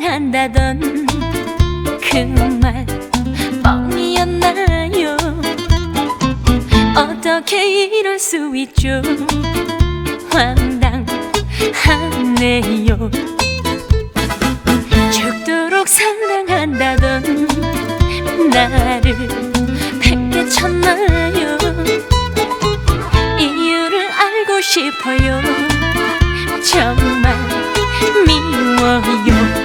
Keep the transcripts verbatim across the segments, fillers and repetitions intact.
사랑한다던 그 말 뻥이었나요? 어떻게 이럴 수 있죠? 황당하네요. 죽도록 사랑한다던 나를 팽개쳤나요? 이유를 알고 싶어요. 정말 미워요.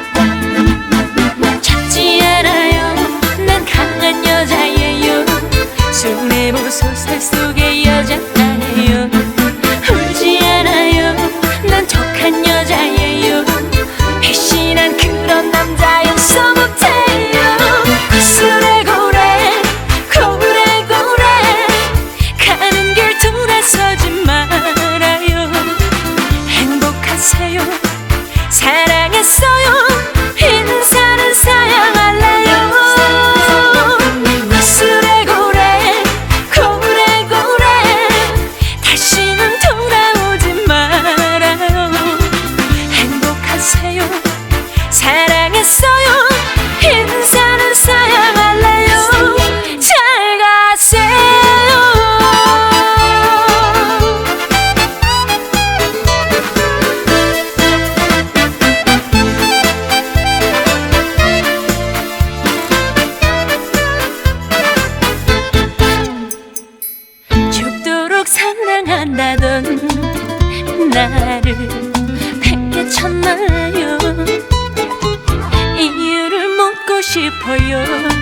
찾지 않아요. 난 강한 여자예요. 순애보소설 속의 여자 아니에요. 울지 않아요. 난 척한 여자예요. 배신한 그런 남자였어 못해요. 구슬에 고래 고래 고래 가는 길 돌아서지 말아요. 행복하세요. 사랑했어요. 인사는 사양할래요. 구슬에 고래 고래 고래 다시는 돌아오지 말아요. 행복하세요. 사랑했어요. 인사는 사양할래요. 잘 가세요. 죽도록 사랑한다던 나를 팽개쳤나요? 이유를 묻고 싶어요.